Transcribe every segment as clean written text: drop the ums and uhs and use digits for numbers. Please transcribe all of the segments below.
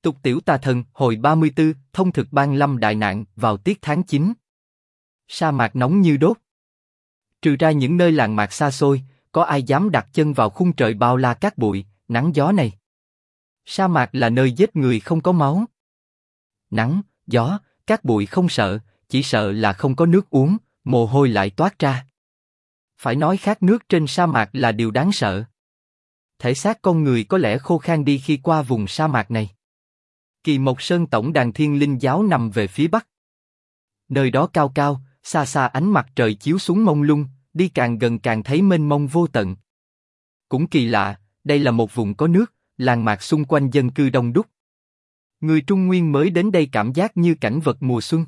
Tục tiểu tà thần hồi 34, thông thực ban lâm đại nạn vào tiết tháng 9. Sa mạc nóng như đốt. Trừ ra những nơi làng mạc xa xôi, có ai dám đặt chân vào khung trời bao la cát bụi, nắng gió này. Sa mạc là nơi giết người không có máu. Nắng, gió, cát bụi không sợ, chỉ sợ là không có nước uống, mồ hôi lại toát ra. Phải nói khát nước trên sa mạc là điều đáng sợ. Thể xác con người có lẽ khô khan đi khi qua vùng sa mạc này. Kỳ Mộc Sơn tổng đàn Thiên Linh giáo nằm về phía bắc. Nơi đó cao cao, xa xa ánh mặt trời chiếu xuống mông lung, đi càng gần càng thấy mênh mông vô tận. Cũng kỳ lạ, đây là một vùng có nước, làng mạc xung quanh dân cư đông đúc. Người Trung Nguyên mới đến đây cảm giác như cảnh vật mùa xuân.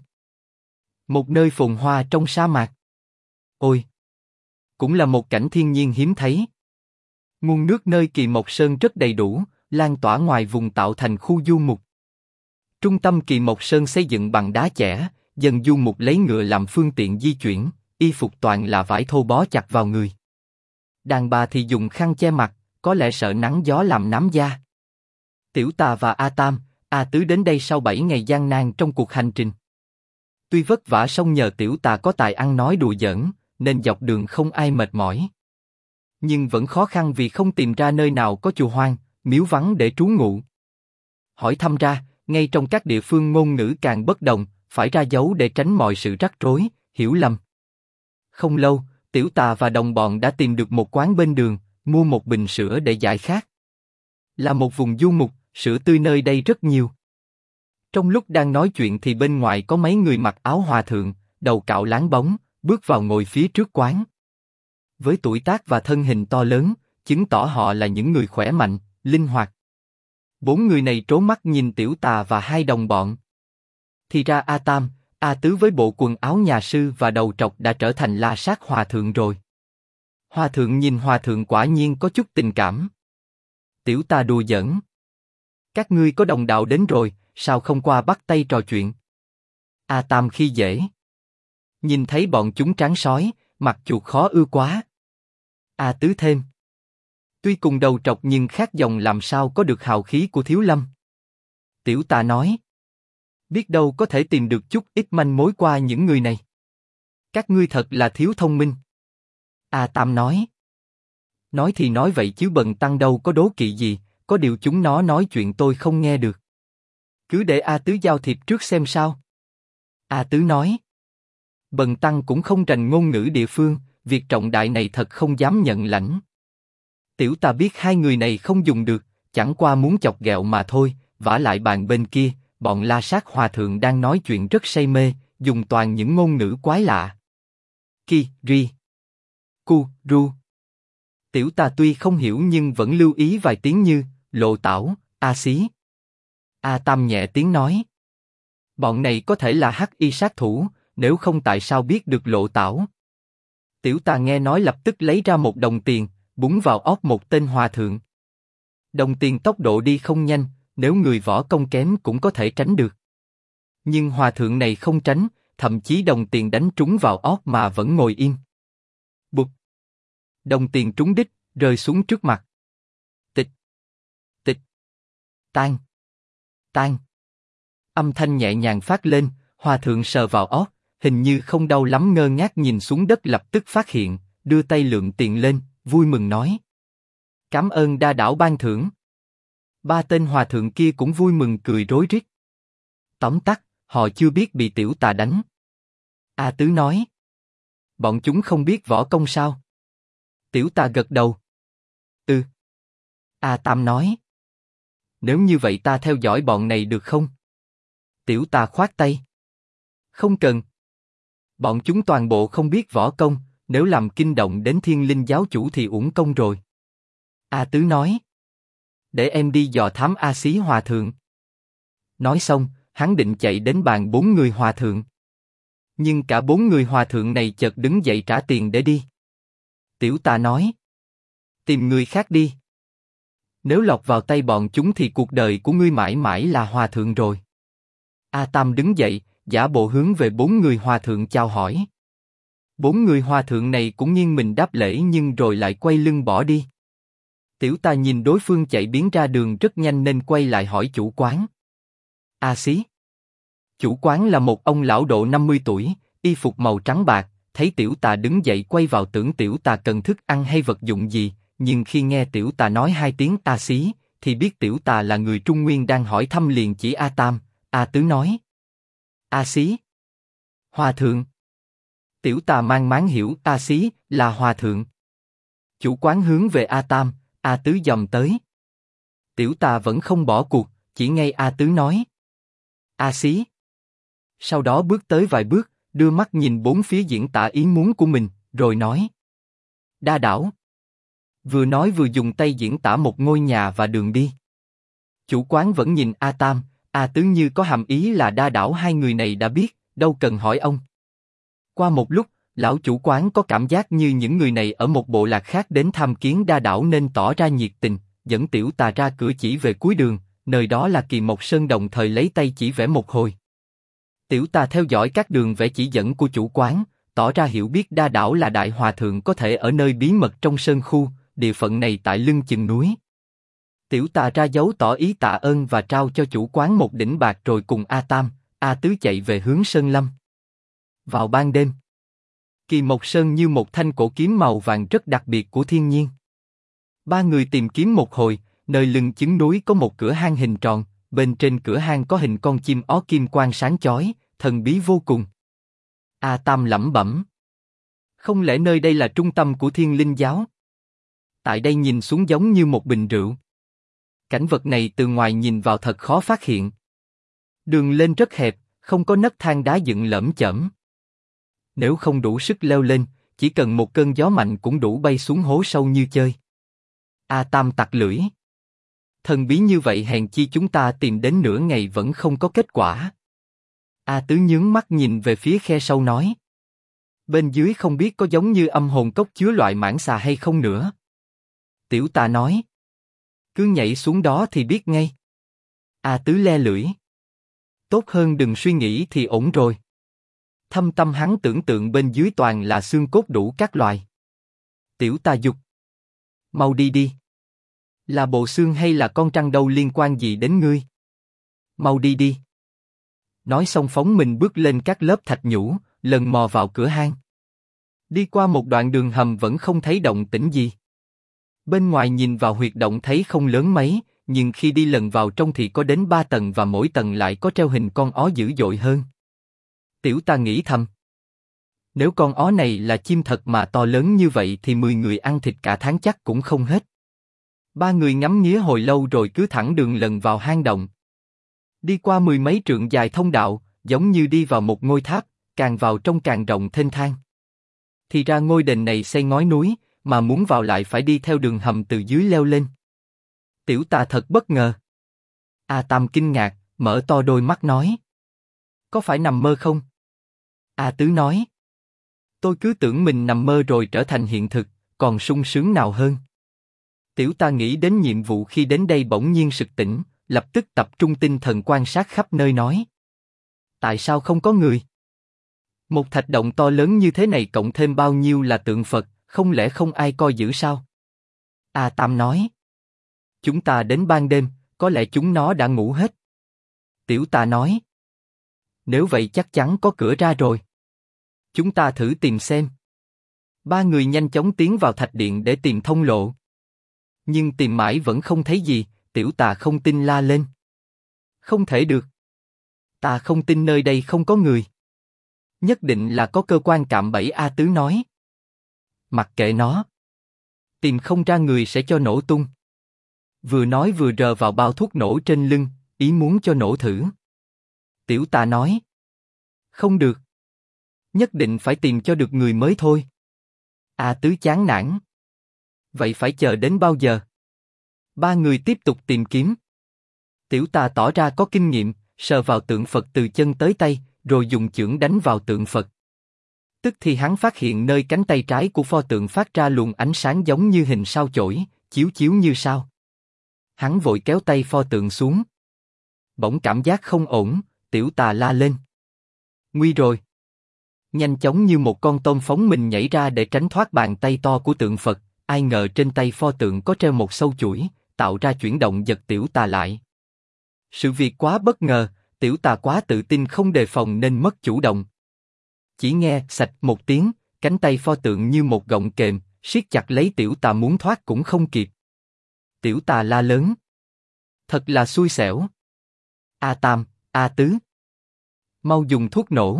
Một nơi phồn hoa trong sa mạc. Ôi! Cũng là một cảnh thiên nhiên hiếm thấy. Nguồn nước nơi Kỳ Mộc Sơn rất đầy đủ, lan tỏa ngoài vùng tạo thành khu du mục. Trung tâm Kỳ Mộc Sơn xây dựng bằng đá chẻ, dân du mục lấy ngựa làm phương tiện di chuyển, y phục toàn là vải thô bó chặt vào người. Đàn bà thì dùng khăn che mặt, có lẽ sợ nắng gió làm nám da. Tiểu Tà và A Tam, A Tứ đến đây sau 7 ngày gian nan trong cuộc hành trình. Tuy vất vả song nhờ Tiểu Tà có tài ăn nói đùa giỡn, nên dọc đường không ai mệt mỏi. Nhưng vẫn khó khăn vì không tìm ra nơi nào có chùa hoang, miếu vắng để trú ngụ. Hỏi thăm ra, ngay trong các địa phương ngôn ngữ càng bất đồng, phải ra dấu để tránh mọi sự rắc rối, hiểu lầm. Không lâu, Tiểu Tà và đồng bọn đã tìm được một quán bên đường, mua một bình sữa để giải khát. Là một vùng du mục, sữa tươi nơi đây rất nhiều. Trong lúc đang nói chuyện thì bên ngoài có mấy người mặc áo hòa thượng, đầu cạo láng bóng, bước vào ngồi phía trước quán. Với tuổi tác và thân hình to lớn, chứng tỏ họ là những người khỏe mạnh, linh hoạt. 4 người này trố mắt nhìn Tiểu Tà và hai đồng bọn. Thì ra A Tam, A Tứ với bộ quần áo nhà sư và đầu trọc đã trở thành La Sát Hòa Thượng rồi. Hòa Thượng nhìn Hòa Thượng quả nhiên có chút tình cảm. Tiểu Tà đùa giỡn. Các ngươi có đồng đạo đến rồi, sao không qua bắt tay trò chuyện? A Tam khi dễ. Nhìn thấy bọn chúng tráng sói, mặt chuột khó ưa quá. A Tứ thêm. Tuy cùng đầu trọc nhưng khác dòng làm sao có được hào khí của Thiếu Lâm. Tiểu Tà nói. Biết đâu có thể tìm được chút ít manh mối qua những người này. Các ngươi thật là thiếu thông minh. A Tam nói. Nói thì nói vậy chứ bần tăng đâu có đố kỵ gì, có điều chúng nó nói chuyện tôi không nghe được. Cứ để A Tứ giao thiệp trước xem sao. A Tứ nói. Bần tăng cũng không rành ngôn ngữ địa phương, việc trọng đại này thật không dám nhận lãnh. Tiểu Tà biết hai người này không dùng được, chẳng qua muốn chọc ghẹo mà thôi, vả lại bàn bên kia, bọn La Sát Hòa Thượng đang nói chuyện rất say mê, dùng toàn những ngôn ngữ quái lạ. Ki, ri, cu, ru. Tiểu Tà tuy không hiểu nhưng vẫn lưu ý vài tiếng như lộ tảo, a xí. A Tam nhẹ tiếng nói. Bọn này có thể là hắc y sát thủ, nếu không tại sao biết được lộ tảo. Tiểu Tà nghe nói lập tức lấy ra một đồng tiền, búng vào óc một tên hòa thượng. Đồng tiền tốc độ đi không nhanh, nếu người võ công kém cũng có thể tránh được. Nhưng hòa thượng này không tránh, thậm chí đồng tiền đánh trúng vào óc mà vẫn ngồi im. Bụp. Đồng tiền trúng đích, rơi xuống trước mặt. Tịch. Tịch. Tan. Tan. Âm thanh nhẹ nhàng phát lên, hòa thượng sờ vào óc, hình như không đau lắm ngơ ngác nhìn xuống đất lập tức phát hiện, đưa tay lượng tiền lên, vui mừng nói. Cảm ơn đa đảo ban thưởng. Ba tên hòa thượng kia cũng vui mừng cười rối rít. Tóm tắt, họ chưa biết bị Tiểu Tà đánh. A Tứ nói. Bọn chúng không biết võ công sao? Tiểu Tà gật đầu. Ừ. A Tam nói. Nếu như vậy ta theo dõi bọn này được không? Tiểu Tà khoát tay. Không cần. Bọn chúng toàn bộ không biết võ công, nếu làm kinh động đến Thiên Linh giáo chủ thì uổng công rồi. A Tứ nói. Để em đi dò thám A Xí Hòa Thượng. Nói xong, hắn định chạy đến bàn 4 người hòa thượng. Nhưng cả 4 người hòa thượng này chợt đứng dậy trả tiền để đi. Tiểu Tà nói. Tìm người khác đi. Nếu lọt vào tay bọn chúng thì cuộc đời của ngươi mãi mãi là hòa thượng rồi. A Tam đứng dậy, giả bộ hướng về 4 người hòa thượng chào hỏi. 4 người hòa thượng này cũng nghiêng mình đáp lễ nhưng rồi lại quay lưng bỏ đi. Tiểu Tà nhìn đối phương chạy biến ra đường rất nhanh nên quay lại hỏi chủ quán. A Xí. Chủ quán là một ông lão độ 50 tuổi, y phục màu trắng bạc, thấy Tiểu Tà đứng dậy quay vào tưởng Tiểu Tà cần thức ăn hay vật dụng gì, nhưng khi nghe Tiểu Tà nói hai tiếng A Xí, thì biết Tiểu Tà là người Trung Nguyên đang hỏi thăm liền chỉ A Tam, A Tứ nói. A Xí. Hòa thượng. Tiểu Tà mang máng hiểu A Xí là hòa thượng. Chủ quán hướng về A Tam, A Tứ dòm tới. Tiểu Tà vẫn không bỏ cuộc, chỉ ngay A Tứ nói. A Xí. Sau đó bước tới vài bước, đưa mắt nhìn bốn phía diễn tả ý muốn của mình, rồi nói. Đa đảo. Vừa nói vừa dùng tay diễn tả một ngôi nhà và đường đi. Chủ quán vẫn nhìn A Tam, A Tứ như có hàm ý là đa đảo hai người này đã biết, đâu cần hỏi ông. Qua một lúc, lão chủ quán có cảm giác như những người này ở một bộ lạc khác đến tham kiến đa đảo nên tỏ ra nhiệt tình, dẫn Tiểu Tà ra cửa chỉ về cuối đường, nơi đó là Kỳ Mộc Sơn đồng thời lấy tay chỉ vẽ một hồi. Tiểu Tà theo dõi các đường vẽ chỉ dẫn của chủ quán, tỏ ra hiểu biết đa đảo là đại hòa thượng có thể ở nơi bí mật trong sơn khu, địa phận này tại lưng chừng núi. Tiểu Tà ra dấu tỏ ý tạ ơn và trao cho chủ quán một đỉnh bạc rồi cùng A Tam, A Tứ chạy về hướng Sơn Lâm. Vào ban đêm, Kỳ Mộc Sơn như một thanh cổ kiếm màu vàng rất đặc biệt của thiên nhiên. Ba người tìm kiếm một hồi, nơi lưng chừng núi có một cửa hang hình tròn, bên trên cửa hang có hình con chim ó kim quang sáng chói, thần bí vô cùng. A Tam lẩm bẩm. Không lẽ nơi đây là trung tâm của Thiên Linh giáo? Tại đây nhìn xuống giống như một bình rượu. Cảnh vật này từ ngoài nhìn vào thật khó phát hiện. Đường lên rất hẹp, không có nấc thang đá dựng lởm chởm. Nếu không đủ sức leo lên, chỉ cần một cơn gió mạnh cũng đủ bay xuống hố sâu như chơi. A Tam tặc lưỡi. Thần bí như vậy hèn chi chúng ta tìm đến nửa ngày vẫn không có kết quả. A Tứ nhướng mắt nhìn về phía khe sâu nói. Bên dưới không biết có giống như âm hồn cốc chứa loại mãng xà hay không nữa. Tiểu Tà nói. Cứ nhảy xuống đó thì biết ngay. A Tứ le lưỡi. Tốt hơn đừng suy nghĩ thì ổn rồi. Thâm tâm hắn tưởng tượng bên dưới toàn là xương cốt đủ các loài. Tiểu Tà giục. Mau đi đi. Là bộ xương hay là con trăng đâu liên quan gì đến ngươi? Mau đi đi. Nói xong phóng mình bước lên các lớp thạch nhũ, lần mò vào cửa hang. Đi qua một đoạn đường hầm vẫn không thấy động tĩnh gì. Bên ngoài nhìn vào huyệt động thấy không lớn mấy, nhưng khi đi lần vào trong thì có đến 3 tầng và mỗi tầng lại có treo hình con ó dữ dội hơn. Tiểu Tà nghĩ thầm. Nếu con ó này là chim thật mà to lớn như vậy thì 10 người ăn thịt cả tháng chắc cũng không hết. Ba người ngắm nghía hồi lâu rồi cứ thẳng đường lần vào hang động. Đi qua 10 mấy trượng dài thông đạo, giống như đi vào một ngôi tháp, càng vào trong càng rộng thênh thang. Thì ra ngôi đền này xây ngói núi, mà muốn vào lại phải đi theo đường hầm từ dưới leo lên. Tiểu Tà thật bất ngờ. A Tam kinh ngạc, mở to đôi mắt nói. Có phải nằm mơ không? A Tứ nói. Tôi cứ tưởng mình nằm mơ rồi trở thành hiện thực, còn sung sướng nào hơn. Tiểu Tà nghĩ đến nhiệm vụ khi đến đây bỗng nhiên sực tỉnh, lập tức tập trung tinh thần quan sát khắp nơi nói. Tại sao không có người? Một thạch động to lớn như thế này cộng thêm bao nhiêu là tượng Phật, không lẽ không ai coi giữ sao? A Tam nói. Chúng ta đến ban đêm, có lẽ chúng nó đã ngủ hết. Tiểu Tà nói. Nếu vậy chắc chắn có cửa ra rồi. Chúng ta thử tìm xem. Ba người nhanh chóng tiến vào thạch điện để tìm thông lộ. Nhưng tìm mãi vẫn không thấy gì, Tiểu Tà không tin la lên. Không thể được. Ta không tin nơi đây không có người. Nhất định là có cơ quan cạm bẫy. A Tứ nói. Mặc kệ nó. Tìm không ra người sẽ cho nổ tung. Vừa nói vừa rờ vào bao thuốc nổ trên lưng, ý muốn cho nổ thử. Tiểu Tà nói. Không được. Nhất định phải tìm cho được người mới thôi. A Tứ chán nản. Vậy phải chờ đến bao giờ? Ba người tiếp tục tìm kiếm. Tiểu Tà tỏ ra có kinh nghiệm, sờ vào tượng Phật từ chân tới tay, rồi dùng chưởng đánh vào tượng Phật. Tức thì hắn phát hiện nơi cánh tay trái của pho tượng phát ra luồng ánh sáng giống như hình sao chổi, chiếu chiếu như sao. Hắn vội kéo tay pho tượng xuống. Bỗng cảm giác không ổn, Tiểu Tà la lên. Nguy rồi. Nhanh chóng như một con tôm phóng mình nhảy ra để tránh thoát bàn tay to của tượng Phật, ai ngờ trên tay pho tượng có treo một sâu chuỗi, tạo ra chuyển động giật Tiểu Tà lại. Sự việc quá bất ngờ, tiểu tà quá tự tin không đề phòng nên mất chủ động. Chỉ nghe sạch một tiếng, cánh tay pho tượng như một gọng kềm, siết chặt lấy tiểu tà muốn thoát cũng không kịp. Tiểu tà la lớn. Thật là xui xẻo. A Tam, A Tứ. Mau dùng thuốc nổ.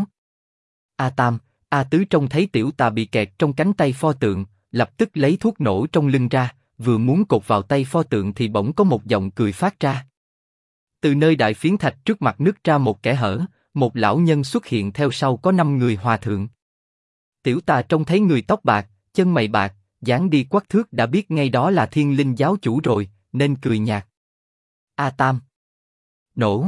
A Tam, A Tứ trông thấy tiểu tà bị kẹt trong cánh tay pho tượng, lập tức lấy thuốc nổ trong lưng ra, vừa muốn cột vào tay pho tượng thì bỗng có một giọng cười phát ra. Từ nơi đại phiến thạch trước mặt nứt ra một kẽ hở, một lão nhân xuất hiện theo sau có 5 người hòa thượng. Tiểu tà trông thấy người tóc bạc, chân mày bạc, dáng đi quắc thước đã biết ngay đó là Thiên Linh giáo chủ rồi, nên cười nhạt. A Tam. Nổ.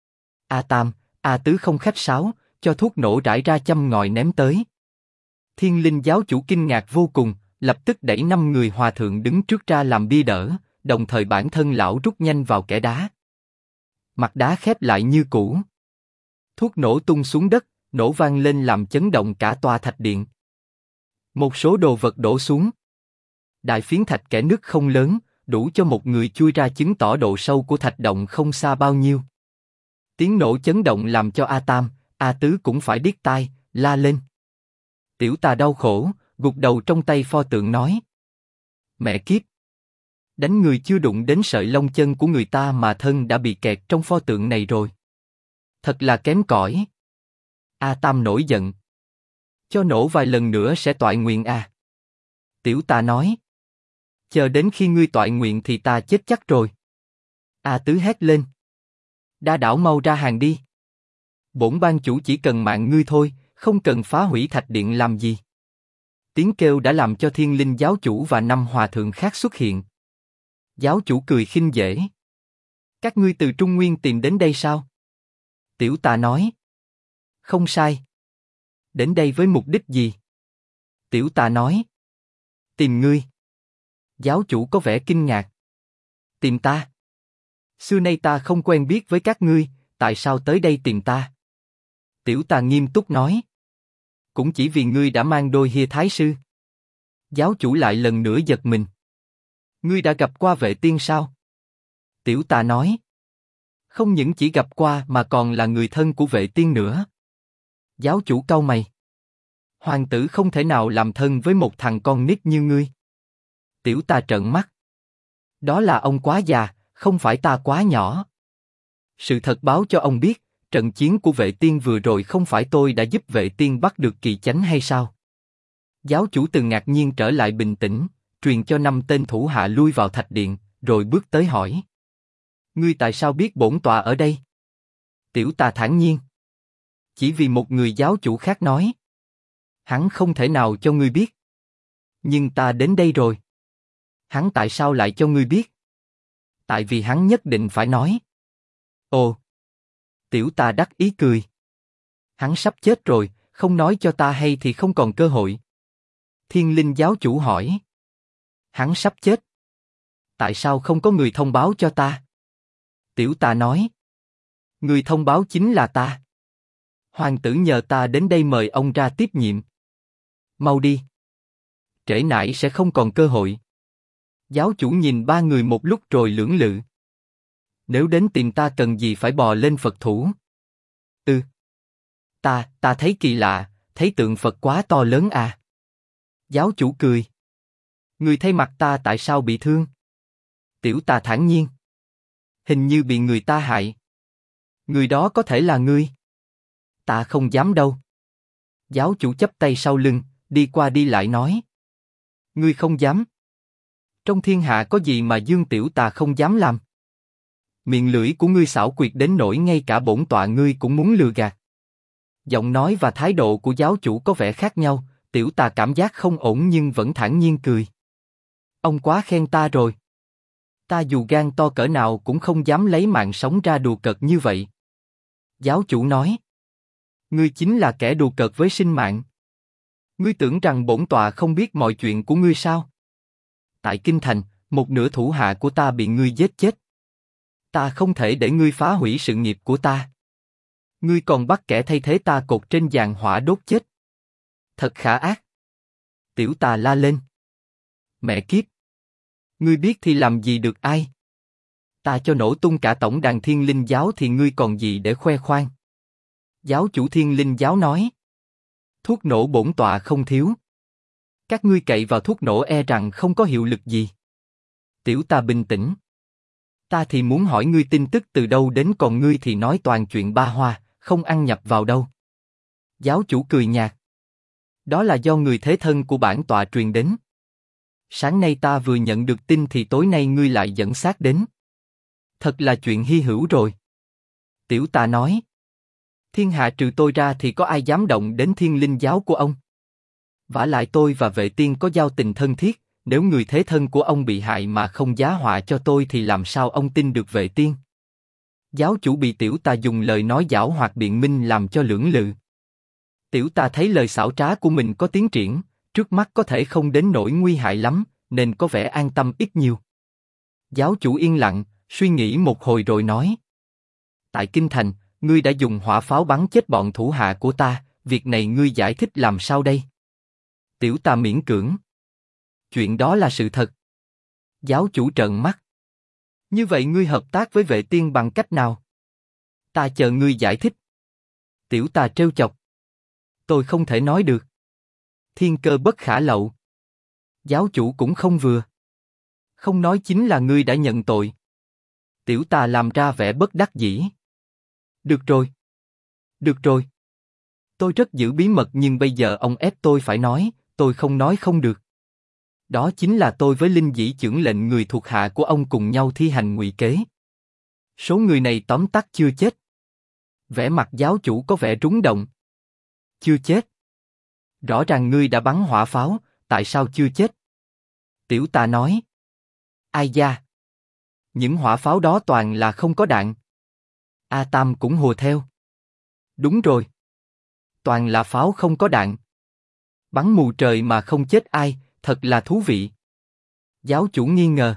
A Tam, A Tứ không khách sáo, cho thuốc nổ rải ra châm ngòi ném tới. Thiên Linh giáo chủ kinh ngạc vô cùng, lập tức đẩy 5 người hòa thượng đứng trước ra làm bia đỡ, đồng thời bản thân lão rút nhanh vào kẽ đá. Mặt đá khép lại như cũ. Thuốc nổ tung xuống đất, nổ vang lên làm chấn động cả tòa thạch điện. Một số đồ vật đổ xuống. Đại phiến thạch kẽ nứt không lớn, đủ cho một người chui ra chứng tỏ độ sâu của thạch động không xa bao nhiêu. Tiếng nổ chấn động làm cho A Tam, A Tứ cũng phải điếc tai, la lên. Tiểu tà đau khổ, gục đầu trong tay pho tượng nói. Mẹ kiếp! Đánh người chưa đụng đến sợi lông chân của người ta mà thân đã bị kẹt trong pho tượng này rồi. Thật là kém cỏi. A Tam nổi giận. Cho nổ vài lần nữa sẽ toại nguyện à? Tiểu tà nói. Chờ đến khi ngươi toại nguyện thì ta chết chắc rồi. A Tứ hét lên. Đa đảo mau ra hàng đi. Bổn ban chủ chỉ cần mạng ngươi thôi, không cần phá hủy thạch điện làm gì. Tiếng kêu đã làm cho Thiên Linh giáo chủ và 5 hòa thượng khác xuất hiện. Giáo chủ cười khinh dễ. Các ngươi từ Trung Nguyên tìm đến đây sao? Tiểu tà nói. Không sai. Đến đây với mục đích gì? Tiểu tà nói. Tìm ngươi. Giáo chủ có vẻ kinh ngạc. Tìm ta? Xưa nay ta không quen biết với các ngươi, tại sao tới đây tìm ta? Tiểu tà nghiêm túc nói. Cũng chỉ vì ngươi đã mang đôi hia thái sư. Giáo chủ lại lần nữa giật mình. Ngươi đã gặp qua Vệ Tiên sao? Tiểu tà nói. Không những chỉ gặp qua mà còn là người thân của Vệ Tiên nữa. Giáo chủ cau mày. Hoàng tử không thể nào làm thân với một thằng con nít như ngươi. Tiểu tà trợn mắt. Đó là ông quá già, không phải ta quá nhỏ. Sự thật báo cho ông biết, trận chiến của Vệ Tiên vừa rồi không phải tôi đã giúp Vệ Tiên bắt được Kỳ Chánh hay sao? Giáo chủ từ ngạc nhiên trở lại bình tĩnh, truyền cho 5 tên thủ hạ lui vào thạch điện, rồi bước tới hỏi. Ngươi tại sao biết bổn tọa ở đây? Tiểu tà thản nhiên. Chỉ vì một người giáo chủ khác nói. Hắn không thể nào cho ngươi biết. Nhưng ta đến đây rồi. Hắn tại sao lại cho ngươi biết? Tại vì hắn nhất định phải nói. Ồ! Tiểu tà đắc ý cười. Hắn sắp chết rồi, không nói cho ta hay thì không còn cơ hội. Thiên Linh giáo chủ hỏi. Hắn sắp chết. Tại sao không có người thông báo cho ta? Tiểu tà nói. Người thông báo chính là ta. Hoàng tử nhờ ta đến đây mời ông ra tiếp nhiệm. Mau đi. Trễ nải sẽ không còn cơ hội. Giáo chủ nhìn 3 người một lúc rồi lưỡng lự. Nếu đến tìm ta cần gì phải bò lên Phật thủ? Ta thấy kỳ lạ, thấy tượng Phật quá to lớn à? Giáo chủ cười. Người thay mặt ta tại sao bị thương? Tiểu tà thản nhiên. Hình như bị người ta hại. Người đó có thể là ngươi. Ta không dám đâu. Giáo chủ chắp tay sau lưng, đi qua đi lại nói. Ngươi không dám. Trong thiên hạ có gì mà Dương tiểu tà không dám làm? Miệng lưỡi của ngươi xảo quyệt đến nỗi ngay cả bổn tọa ngươi cũng muốn lừa gạt. Giọng nói và thái độ của giáo chủ có vẻ khác nhau, tiểu tà cảm giác không ổn nhưng vẫn thản nhiên cười. Ông quá khen ta rồi. Ta dù gan to cỡ nào cũng không dám lấy mạng sống ra đùa cợt như vậy. Giáo chủ nói. Ngươi chính là kẻ đùa cợt với sinh mạng. Ngươi tưởng rằng bổn tọa không biết mọi chuyện của ngươi sao? Tại Kinh Thành, một nửa thủ hạ của ta bị ngươi giết chết. Ta không thể để ngươi phá hủy sự nghiệp của ta. Ngươi còn bắt kẻ thay thế ta cột trên giàn hỏa đốt chết. Thật khả ác. Tiểu tà la lên. Mẹ kiếp. Ngươi biết thì làm gì được ai? Ta cho nổ tung cả tổng đàn Thiên Linh giáo thì ngươi còn gì để khoe khoang? Giáo chủ Thiên Linh giáo nói. Thuốc nổ bổn tọa không thiếu. Các ngươi cậy vào thuốc nổ e rằng không có hiệu lực gì. Tiểu ta bình tĩnh. Ta thì muốn hỏi ngươi tin tức từ đâu đến, còn ngươi thì nói toàn chuyện ba hoa, không ăn nhập vào đâu. Giáo chủ cười nhạt. Đó là do người thế thân của bản tọa truyền đến. Sáng nay ta vừa nhận được tin thì tối nay ngươi lại dẫn xác đến. Thật là chuyện hy hữu rồi. Tiểu ta nói. Thiên hạ trừ tôi ra thì có ai dám động đến Thiên Linh giáo của ông? Vả lại tôi và Vệ Tiên có giao tình thân thiết, nếu người thế thân của ông bị hại mà không giá họa cho tôi thì làm sao ông tin được Vệ Tiên? Giáo chủ bị tiểu ta dùng lời nói giảo hoạt biện minh làm cho lưỡng lự. Tiểu ta thấy lời xảo trá của mình có tiến triển, trước mắt có thể không đến nỗi nguy hại lắm, nên có vẻ an tâm ít nhiều. Giáo chủ yên lặng, suy nghĩ một hồi rồi nói. Tại Kinh Thành, ngươi đã dùng hỏa pháo bắn chết bọn thủ hạ của ta, việc này ngươi giải thích làm sao đây? Tiểu ta miễn cưỡng. Chuyện đó là sự thật. Giáo chủ trợn mắt. Như vậy ngươi hợp tác với Vệ Tiên bằng cách nào? Ta chờ ngươi giải thích. Tiểu ta trêu chọc. Tôi không thể nói được. Thiên cơ bất khả lậu. Giáo chủ cũng không vừa. Không nói chính là ngươi đã nhận tội. Tiểu ta làm ra vẻ bất đắc dĩ. Được rồi. Được rồi. Tôi rất giữ bí mật nhưng bây giờ ông ép tôi phải nói, tôi không nói không được. Đó chính là tôi với Linh Dĩ Chưởng lệnh người thuộc hạ của ông cùng nhau thi hành ngụy kế. Số người này tóm tắt chưa chết. Vẻ mặt giáo chủ có vẻ rúng động. Chưa chết. Rõ ràng ngươi đã bắn hỏa pháo, tại sao chưa chết? Tiểu ta nói. Ai da? Những hỏa pháo đó toàn là không có đạn. A Tam cũng hùa theo. Đúng rồi. Toàn là pháo không có đạn. Bắn mù trời mà không chết ai, thật là thú vị. Giáo chủ nghi ngờ.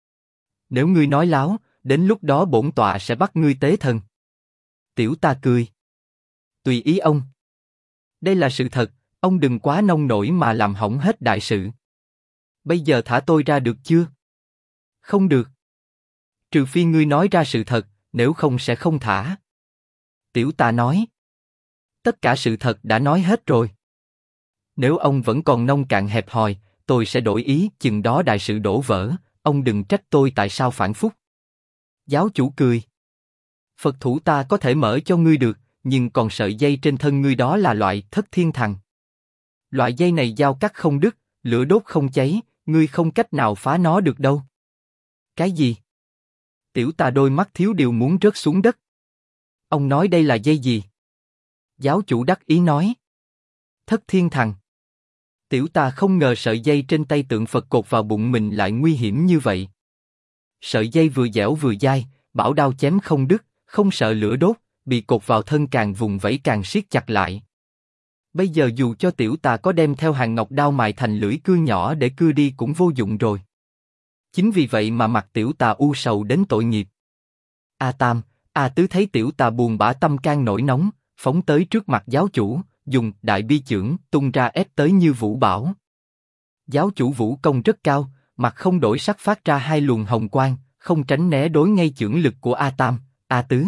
Nếu ngươi nói láo, đến lúc đó bổn tọa sẽ bắt ngươi tế thần. Tiểu ta cười. Tùy ý ông. Đây là sự thật, ông đừng quá nông nổi mà làm hỏng hết đại sự. Bây giờ thả tôi ra được chưa? Không được. Trừ phi ngươi nói ra sự thật, nếu không sẽ không thả. Tiểu ta nói. Tất cả sự thật đã nói hết rồi. Nếu ông vẫn còn nông cạn hẹp hòi, tôi sẽ đổi ý, chừng đó đại sự đổ vỡ, ông đừng trách tôi tại sao phản phúc. Giáo chủ cười. Phật thủ ta có thể mở cho ngươi được, nhưng còn sợi dây trên thân ngươi đó là loại Thất Thiên Thần. Loại dây này dao cắt không đứt, lửa đốt không cháy, ngươi không cách nào phá nó được đâu. Cái gì? Tiểu ta đôi mắt thiếu điều muốn rớt xuống đất. Ông nói đây là dây gì? Giáo chủ đắc ý nói. Thất Thiên Thần. Tiểu ta không ngờ sợi dây trên tay tượng Phật cột vào bụng mình lại nguy hiểm như vậy. Sợi dây vừa dẻo vừa dai, bảo đao chém không đứt, không sợ lửa đốt, bị cột vào thân càng vùng vẫy càng siết chặt lại. Bây giờ dù cho tiểu ta có đem theo hàng ngọc đao mài thành lưỡi cưa nhỏ để cưa đi cũng vô dụng rồi. Chính vì vậy mà mặt tiểu ta u sầu đến tội nghiệp. A Tam, A Tứ thấy tiểu ta buồn bã tâm can nổi nóng, phóng tới trước mặt giáo chủ, dùng đại bi chưởng tung ra ép tới như vũ bão. Giáo chủ vũ công rất cao, mặt không đổi sắc phát ra hai luồng hồng quang, không tránh né đối ngay chưởng lực của A Tam, A Tứ.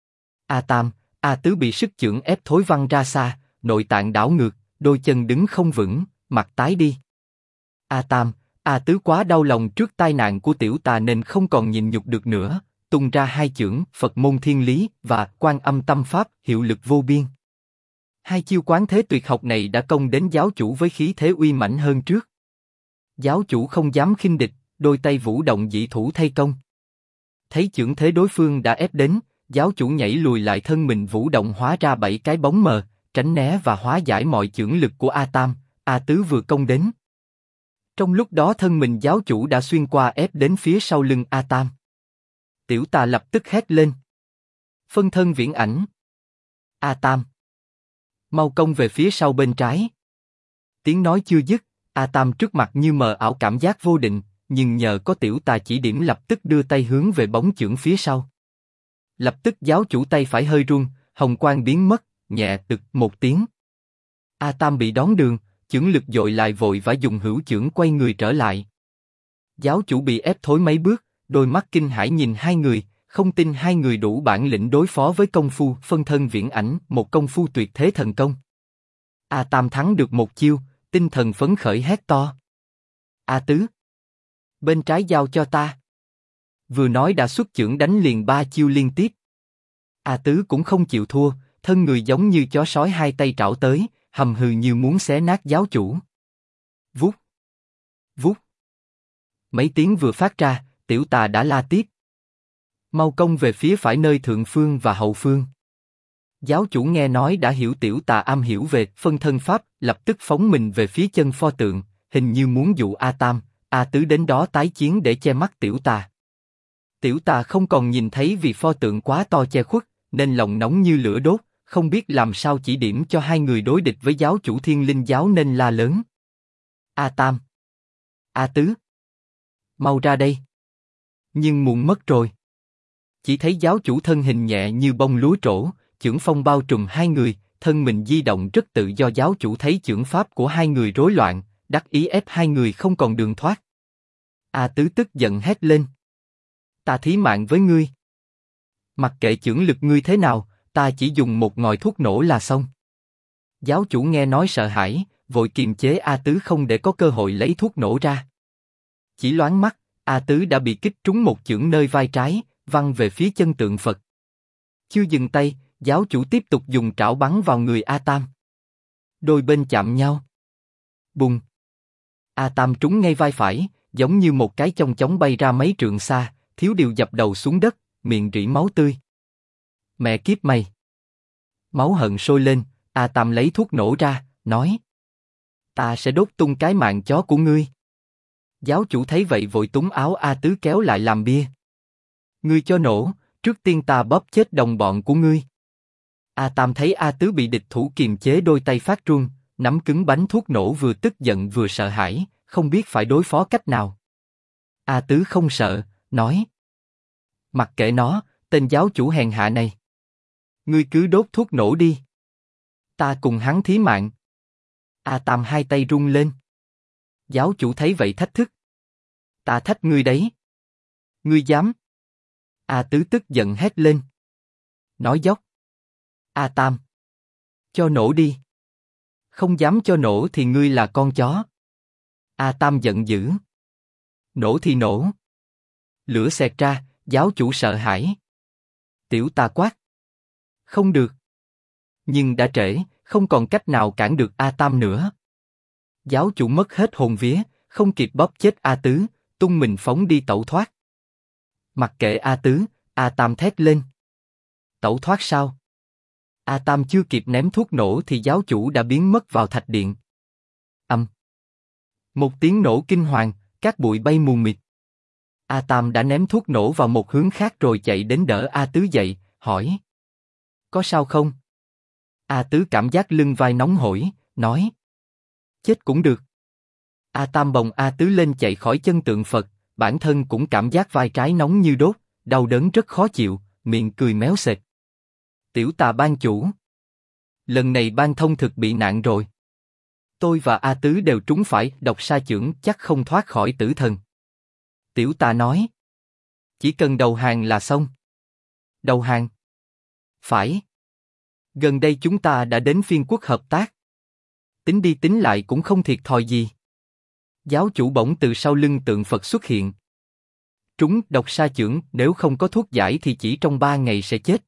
A Tam, A Tứ bị sức chưởng ép thối văng ra xa, nội tạng đảo ngược, đôi chân đứng không vững, mặt tái đi. A Tam, A Tứ quá đau lòng trước tai nạn của tiểu ta nên không còn nhịn nhục được nữa, tung ra hai chưởng Phật môn thiên lý và Quan Âm tâm pháp hiệu lực vô biên. Hai chiêu quán thế tuyệt học này đã công đến giáo chủ với khí thế uy mãnh hơn trước. Giáo chủ không dám khinh địch, đôi tay vũ động dị thủ thay công. Thấy chưởng thế đối phương đã ép đến, giáo chủ nhảy lùi lại thân mình vũ động hóa ra 7 cái bóng mờ, tránh né và hóa giải mọi chưởng lực của A Tam, A Tứ vừa công đến. Trong lúc đó thân mình giáo chủ đã xuyên qua ép đến phía sau lưng A Tam. Tiểu ta lập tức hét lên. Phân thân viễn ảnh. A Tam, mau công về phía sau bên trái. Tiếng nói chưa dứt, A Tam trước mặt như mờ ảo cảm giác vô định, nhưng nhờ có tiểu ta chỉ điểm lập tức đưa tay hướng về bóng chưởng phía sau. Lập tức giáo chủ tay phải hơi run, hồng quang biến mất, nhẹ tực một tiếng. A Tam bị đón đường, chưởng lực dội lại vội vã dùng hữu chưởng quay người trở lại. Giáo chủ bị ép thối mấy bước, đôi mắt kinh hãi nhìn hai người, không tin hai người đủ bản lĩnh đối phó với công phu phân thân viễn ảnh, một công phu tuyệt thế thần công. A Tam thắng được một chiêu, tinh thần phấn khởi hét to. A Tứ, bên trái giao cho ta. Vừa nói đã xuất chưởng đánh liền 3 chiêu liên tiếp. A Tứ cũng không chịu thua, thân người giống như chó sói hai tay trảo tới, hầm hừ như muốn xé nát giáo chủ. Vút, vút. Mấy tiếng vừa phát ra, Tiểu Tà đã la tiếp. Mau công về phía phải nơi thượng phương và hậu phương. Giáo chủ nghe nói đã hiểu Tiểu Tà am hiểu về phân thân pháp, lập tức phóng mình về phía chân pho tượng, hình như muốn dụ A Tam, A Tứ đến đó tái chiến để che mắt Tiểu Tà. Tiểu Tà không còn nhìn thấy vì pho tượng quá to che khuất, nên lòng nóng như lửa đốt, không biết làm sao chỉ điểm cho hai người đối địch với giáo chủ Thiên Linh giáo nên la lớn. A Tam, A Tứ, mau ra đây. Nhưng muộn mất rồi. Chỉ thấy giáo chủ thân hình nhẹ như bông lúa trổ, chưởng phong bao trùm hai người, thân mình di động rất tự do. Giáo chủ thấy chưởng pháp của hai người rối loạn, đắc ý ép hai người không còn đường thoát. A Tứ tức giận hét lên. Ta thí mạng với ngươi. Mặc kệ chưởng lực ngươi thế nào, ta chỉ dùng một ngòi thuốc nổ là xong. Giáo chủ nghe nói sợ hãi, vội kiềm chế A Tứ không để có cơ hội lấy thuốc nổ ra. Chỉ loáng mắt, A Tứ đã bị kích trúng một chưởng nơi vai trái, văng về phía chân tượng Phật. Chưa dừng tay, giáo chủ tiếp tục dùng trảo bắn vào người A Tam. Đôi bên chạm nhau. Bùng! A Tam trúng ngay vai phải, giống như một cái chong chóng bay ra mấy trượng xa, thiếu điều dập đầu xuống đất, miệng rỉ máu tươi. Mẹ kiếp mày! Máu hận sôi lên, A Tam lấy thuốc nổ ra, nói. Ta sẽ đốt tung cái mạng chó của ngươi. Giáo chủ thấy vậy vội túm áo A Tứ kéo lại làm bia. Ngươi cho nổ, trước tiên ta bóp chết đồng bọn của ngươi. A Tam thấy A Tứ bị địch thủ kiềm chế, đôi tay phát run, nắm cứng bánh thuốc nổ, vừa tức giận vừa sợ hãi, không biết phải đối phó cách nào. A Tứ không sợ, nói. Mặc kệ nó, tên giáo chủ hèn hạ này. Ngươi cứ đốt thuốc nổ đi. Ta cùng hắn thí mạng. A Tam hai tay run lên. Giáo chủ thấy vậy thách thức. Ta thách ngươi đấy. Ngươi dám? A Tứ tức giận hét lên. Nói dốc. A Tam, cho nổ đi. Không dám cho nổ thì ngươi là con chó. A Tam giận dữ. Nổ thì nổ. Lửa xẹt ra, giáo chủ sợ hãi. Tiểu Tà quát. Không được. Nhưng đã trễ, không còn cách nào cản được A Tam nữa. Giáo chủ mất hết hồn vía, không kịp bóp chết A Tứ, tung mình phóng đi tẩu thoát. Mặc kệ A Tứ, A Tam thét lên. Tẩu thoát sao? A Tam chưa kịp ném thuốc nổ thì giáo chủ đã biến mất vào thạch điện. Âm. Một tiếng nổ kinh hoàng, cát bụi bay mù mịt. A Tam đã ném thuốc nổ vào một hướng khác rồi chạy đến đỡ A Tứ dậy, hỏi. Có sao không? A Tứ cảm giác lưng vai nóng hổi, nói. Chết cũng được. A Tam bồng A Tứ lên chạy khỏi chân tượng Phật, bản thân cũng cảm giác vai trái nóng như đốt, đau đớn rất khó chịu, miệng cười méo sệt. Tiểu Tà ban chủ. Lần này ban thông thực bị nạn rồi. Tôi và A Tứ đều trúng phải độc sa chưởng, chắc không thoát khỏi tử thần. Tiểu Tà nói. Chỉ cần đầu hàng là xong. Đầu hàng? Phải. Gần đây chúng ta đã đến phiên quốc hợp tác. Tính đi tính lại cũng không thiệt thòi gì. Giáo chủ bỗng từ sau lưng tượng Phật xuất hiện. Trúng độc sa chưởng, nếu không có thuốc giải thì chỉ trong 3 ngày sẽ chết.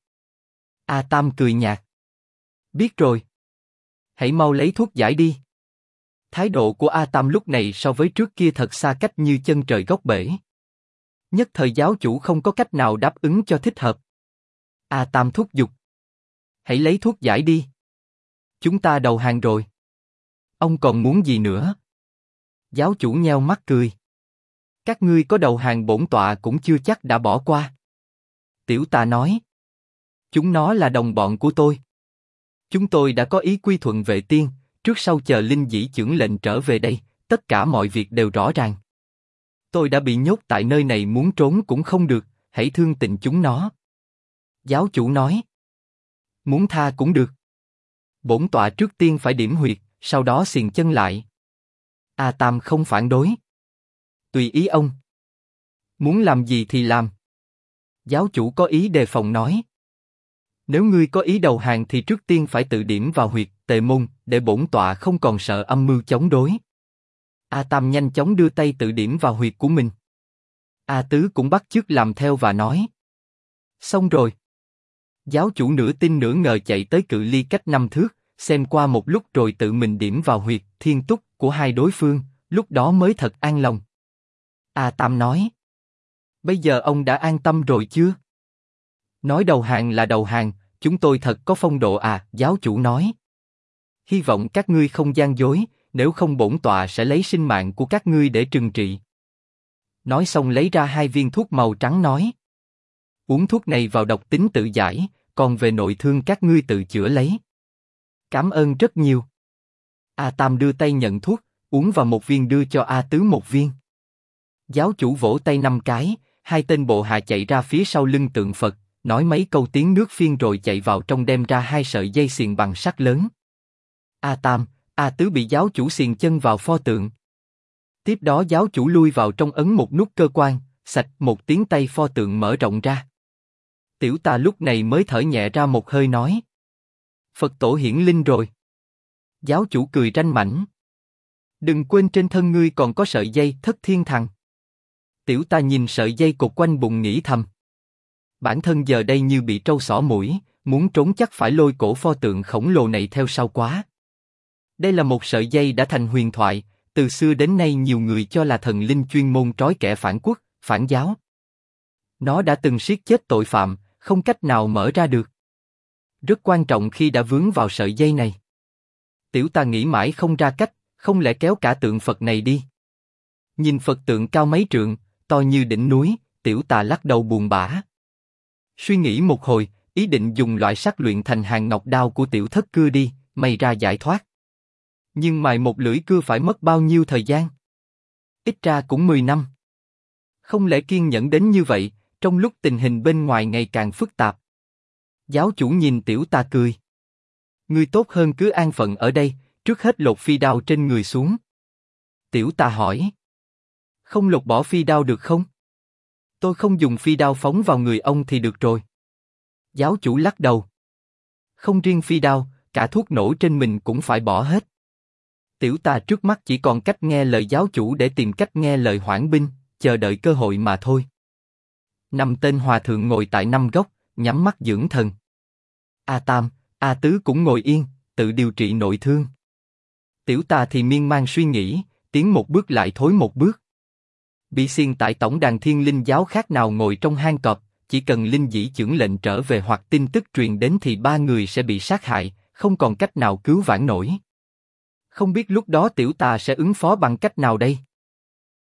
A Tam cười nhạt. Biết rồi. Hãy mau lấy thuốc giải đi. Thái độ của A Tam lúc này so với trước kia thật xa cách như chân trời góc bể. Nhất thời giáo chủ không có cách nào đáp ứng cho thích hợp. A Tam thúc giục. Hãy lấy thuốc giải đi. Chúng ta đầu hàng rồi. Ông còn muốn gì nữa? Giáo chủ nheo mắt cười. Các ngươi có đầu hàng bổn tọa cũng chưa chắc đã bỏ qua. Tiểu Tà nói. Chúng nó là đồng bọn của tôi. Chúng tôi đã có ý quy thuận Vệ Tiên, trước sau chờ Linh Dĩ chưởng lệnh trở về đây, tất cả mọi việc đều rõ ràng. Tôi đã bị nhốt tại nơi này, muốn trốn cũng không được, hãy thương tình chúng nó. Giáo chủ nói. Muốn tha cũng được. Bổn tọa trước tiên phải điểm huyệt, sau đó xiềng chân lại. A Tam không phản đối. Tùy ý ông. Muốn làm gì thì làm. Giáo chủ có ý đề phòng nói. Nếu ngươi có ý đầu hàng thì trước tiên phải tự điểm vào huyệt Tề Môn, để bổn tọa không còn sợ âm mưu chống đối. A Tam nhanh chóng đưa tay tự điểm vào huyệt của mình. A Tứ cũng bắt chước làm theo và nói. Xong rồi. Giáo chủ nửa tin nửa ngờ chạy tới cự ly cách 5 thước, xem qua một lúc rồi tự mình điểm vào huyệt thiên túc của hai đối phương, lúc đó mới thật an lòng. A Tam nói. Bây giờ ông đã an tâm rồi chưa? Nói đầu hàng là đầu hàng, chúng tôi thật có phong độ à, giáo chủ nói. Hy vọng các ngươi không gian dối, nếu không bổn tọa sẽ lấy sinh mạng của các ngươi để trừng trị. Nói xong lấy ra 2 viên thuốc màu trắng nói. Uống thuốc này vào độc tính tự giải, còn về nội thương các ngươi tự chữa lấy. Cảm ơn rất nhiều. A Tam đưa tay nhận thuốc, uống vào 1 viên đưa cho A Tứ 1 viên. Giáo chủ vỗ tay 5 cái, 2 tên bộ hạ chạy ra phía sau lưng tượng Phật, nói mấy câu tiếng nước phiên rồi chạy vào trong đem ra 2 sợi dây xiềng bằng sắt lớn. A Tam, A Tứ bị giáo chủ xiềng chân vào pho tượng. Tiếp đó giáo chủ lui vào trong ấn một nút cơ quan, sạch một tiếng tay pho tượng mở rộng ra. Tiểu Tà lúc này mới thở nhẹ ra một hơi nói. Phật tổ hiển linh rồi. Giáo chủ cười ranh mãnh. Đừng quên trên thân ngươi còn có sợi dây Thất Thiên Thằng. Tiểu Tà nhìn sợi dây cột quanh bụng nghĩ thầm. Bản thân giờ đây như bị trâu xỏ mũi, muốn trốn chắc phải lôi cổ pho tượng khổng lồ này theo sau quá. Đây là một sợi dây đã thành huyền thoại, từ xưa đến nay nhiều người cho là thần linh chuyên môn trói kẻ phản quốc, phản giáo. Nó đã từng siết chết tội phạm, không cách nào mở ra được. Rất quan trọng khi đã vướng vào sợi dây này. Tiểu Tà nghĩ mãi không ra cách, không lẽ kéo cả tượng Phật này đi. Nhìn Phật tượng cao mấy trượng, to như đỉnh núi, Tiểu Tà lắc đầu buồn bã. Suy nghĩ một hồi, ý định dùng loại sắt luyện thành hàng ngọc đao của Tiểu Thất cưa đi, may ra giải thoát. Nhưng mài một lưỡi cưa phải mất bao nhiêu thời gian? Ít ra cũng 10 năm. Không lẽ kiên nhẫn đến như vậy, trong lúc tình hình bên ngoài ngày càng phức tạp. Giáo chủ nhìn Tiểu Tà cười. Ngươi tốt hơn cứ an phận ở đây, trước hết lột phi đao trên người xuống. Tiểu Tà hỏi. Không lột bỏ phi đao được không? Tôi không dùng phi đao phóng vào người ông thì được rồi. Giáo chủ lắc đầu. Không riêng phi đao, cả thuốc nổ trên mình cũng phải bỏ hết. Tiểu Tà trước mắt chỉ còn cách nghe lời giáo chủ để tìm cách nghe lời hoãn binh, chờ đợi cơ hội mà thôi. 5 tên hòa thượng ngồi tại 5 góc, nhắm mắt dưỡng thần. A Tam, A Tứ cũng ngồi yên, tự điều trị nội thương. Tiểu Tà thì miên man suy nghĩ, tiến một bước lại thối một bước. Bị xiên tại tổng đàn Thiên Linh giáo khác nào ngồi trong hang cọp, chỉ cần linh dĩ chưởng lệnh trở về hoặc tin tức truyền đến thì 3 người sẽ bị sát hại, không còn cách nào cứu vãn nổi. Không biết lúc đó Tiểu Tà sẽ ứng phó bằng cách nào đây?